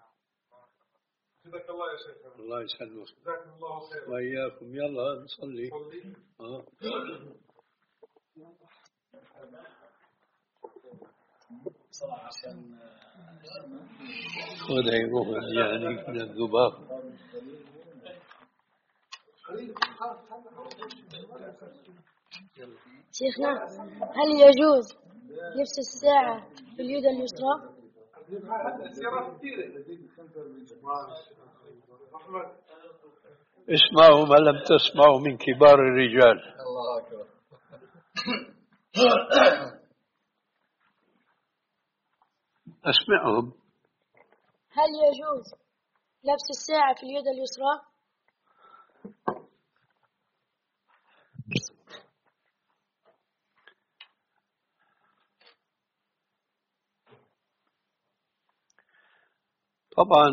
جزاك الله يا شيخ. الله يسلمك. جزاكم الله خير. وإياكم. يلا نصلي. آه. خذ عيبه يعني من الذباب. شيخنا، هل يجوز لبس الساعة في اليد اليسرى؟ اسمعوا ما لم تسمعوا من كبار الرجال. الله أكبر. أسمعهم. هل يجوز لبس الساعة في اليد اليسرى؟ طبعا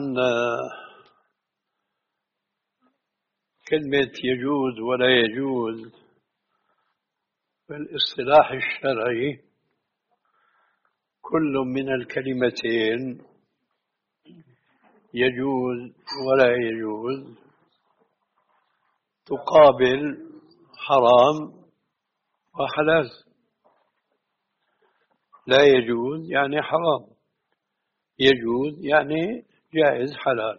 كلمة يجوز ولا يجوز في الاصطلاح الشرعي كل من الكلمتين يجوز ولا يجوز تقابل حرام وحلال. لا يجوز يعني حرام، يجوز يعني جائز حلال.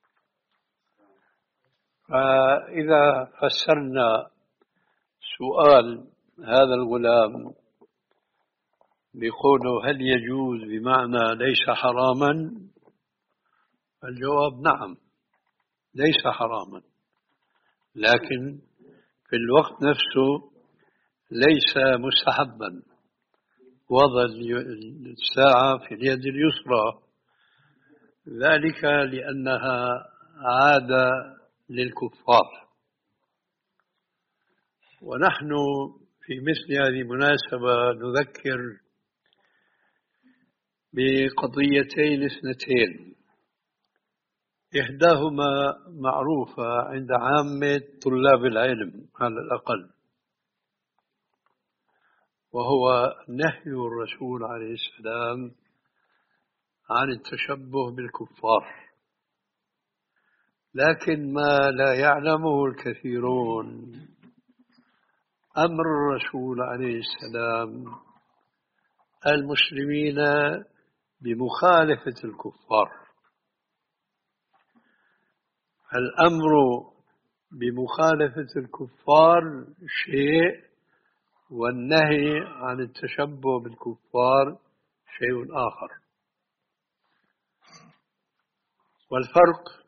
فإذا فسرنا سؤال هذا الغلام بقوله هل يجوز بمعنى ليس حراما، الجواب نعم ليس حراما، لكن في الوقت نفسه ليس مستحبا وضع الساعة في اليد اليسرى، ذلك لأنها عادة للكفار. ونحن في مثل هذه المناسبة نذكر بقضيتين اثنتين، إحداهما معروفة عند عامة طلاب العلم على الأقل، وهو نهي الرسول عليه السلام عن التشبه بالكفار. لكن ما لا يعلمه الكثيرون أمر الرسول عليه السلام المسلمين بمخالفة الكفار. الأمر بمخالفة الكفار شيء، والنهي عن التشبه بالكفار شيء آخر. والفرق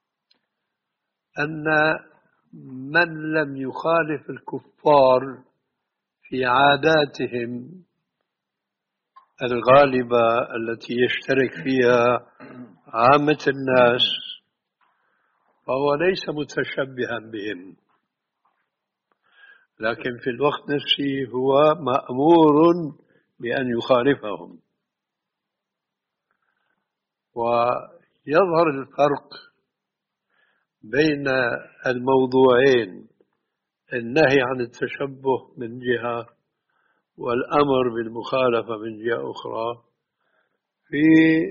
أن من لم يخالف الكفار في عاداتهم الغالبة التي يشترك فيها عامة الناس فهو ليس متشبها بهم، لكن في الوقت نفسه هو مأمور بأن يخالفهم. ويظهر الفرق بين الموضوعين، النهي عن التشبه من جهة والأمر بالمخالفة من جهة أخرى، في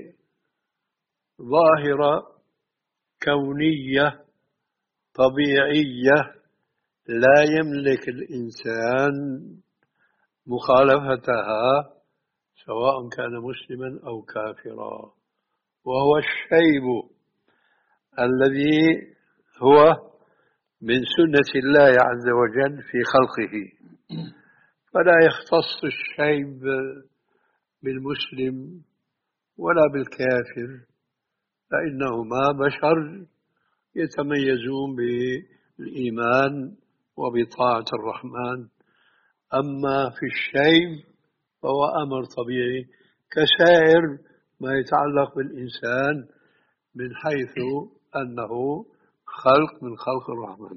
ظاهرة كونية طبيعية لا يملك الإنسان مخالفتها سواء كان مسلما أو كافرا، وهو الشيب الذي هو من سنة الله عز وجل في خلقه. فلا يختص الشيب بالمسلم ولا بالكافر، فإنهما بشر يتميزون بالإيمان وبطاعة الرحمن. أما في الشيب فهو أمر طبيعي كسائر ما يتعلق بالإنسان من حيث أنه خلق من خلق الرحمن.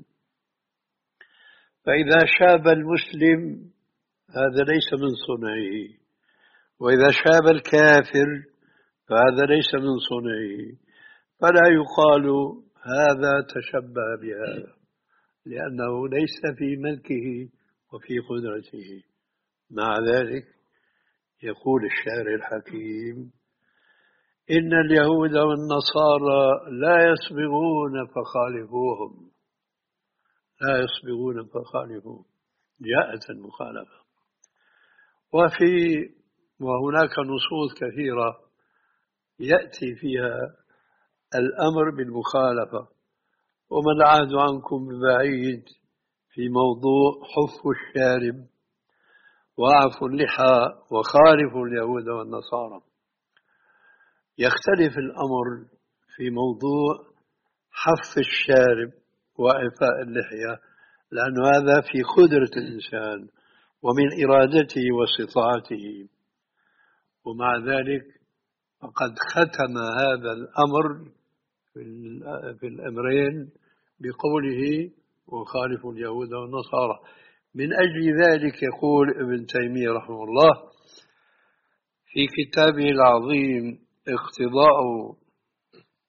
فإذا شاب المسلم هذا ليس من صنعه، وإذا شاب الكافر فهذا ليس من صنعه، فلا يقال هذا تشبه بهذا لأنه ليس في ملكه وفي قدرته. مع ذلك يقول الشاعر الحكيم إن اليهود والنصارى لا يصبغون فخالفوهم، لا يصبغون فخالفوهم، جاءت المخالفة. وفي وهناك نصوص كثيرة يأتي فيها الأمر بالمخالفة. وما العهد عنكم ببعيد في موضوع حف الشارب وعفوا اللحى وخالفوا اليهود والنصارى. يختلف الأمر في موضوع حف الشارب وإعفاء اللحية، لأن هذا في قدرة الإنسان ومن إرادته واستطاعته، ومع ذلك فقد ختم هذا الأمر في الأمرين بقوله وخالف اليهود والنصارى. من أجل ذلك يقول ابن تيمية رحمه الله في كتابه العظيم اقتضاء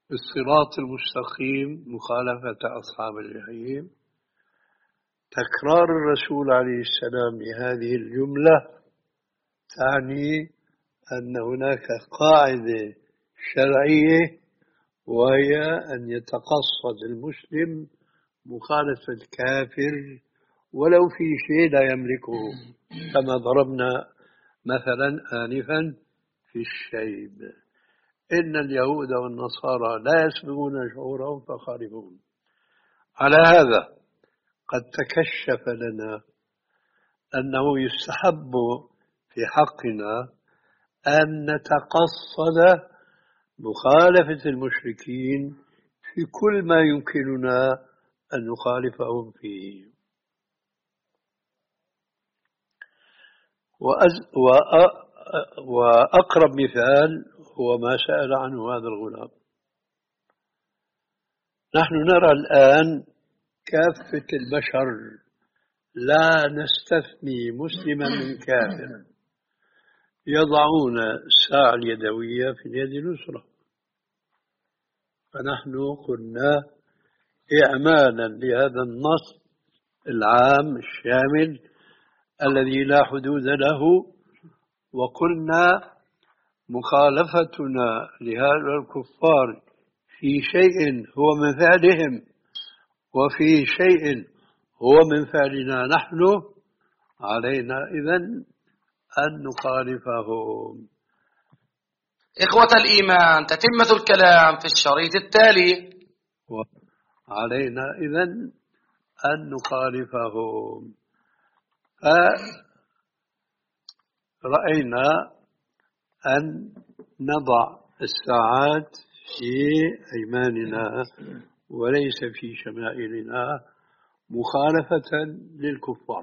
بالصراط المستقيم مخالفة أصحاب الجحيم. تكرار الرسول عليه السلام لهذه الجملة تعني أن هناك قاعدة شرعية، وهي أن يتقصد المسلم مخالفة الكافر ولو في شيء لا يملكه، كما ضربنا مثلا آنفا في الشيب. إن اليهود والنصارى لا يسبقون شعورهم فخالفون. على هذا قد تكشف لنا أنه يستحب في حقنا أن نتقصد مخالفة المشركين في كل ما يمكننا أن نخالفهم فيه. وأقرب مثال هو ما سأل عنه هذا الغلام. نحن نرى الآن كافة البشر، لا نستثني مسلما من كافر، يضعون الساعة اليدوية في اليد اليسرى. فنحن قلنا إعمالا لهذا النص العام الشامل الذي لا حدود له، وقلنا مخالفتنا لهؤلاء الكفار في شيء هو من فعلهم وفي شيء هو من فعلنا نحن، علينا إذن أن نخالفهم. إخوة الإيمان، تتمة الكلام في الشريط التالي. علينا إذن أن نخالفهم. فرأينا أن نضع الساعات في أيماننا وليس في شمائلنا مخالفة للكفار.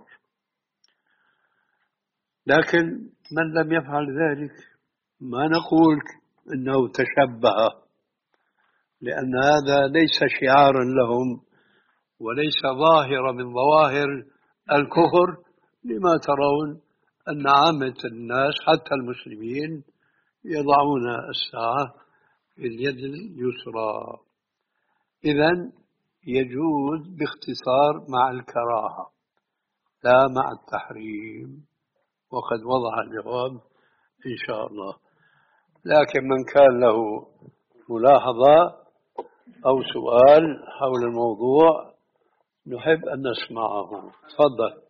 لكن من لم يفعل ذلك ما نقول إنه تشبه، لأن هذا ليس شعارا لهم وليس ظاهرة من ظواهر الكفر، لما ترون أن عامة الناس حتى المسلمين يضعون الساعة في اليد اليسرى. إذن يجوز باختصار مع الكراهة لا مع التحريم، وقد وضح الجواب إن شاء الله. لكن من كان له ملاحظة أو سؤال حول الموضوع نحب أن نسمعه. تفضل.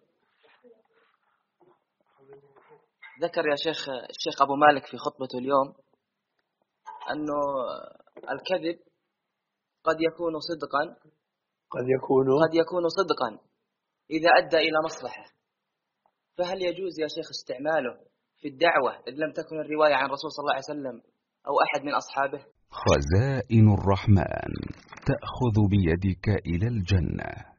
ذكر يا شيخ الشيخ أبو مالك في خطبته اليوم أنه الكذب قد يكون صدقا قد يكون قد يكون صدقا إذا أدى إلى مصلحة، فهل يجوز يا شيخ استعماله في الدعوة إذ لم تكن الرواية عن الرسول صلى الله عليه وسلم أو أحد من أصحابه؟ خزائن الرحمن تأخذ بيدك إلى الجنة.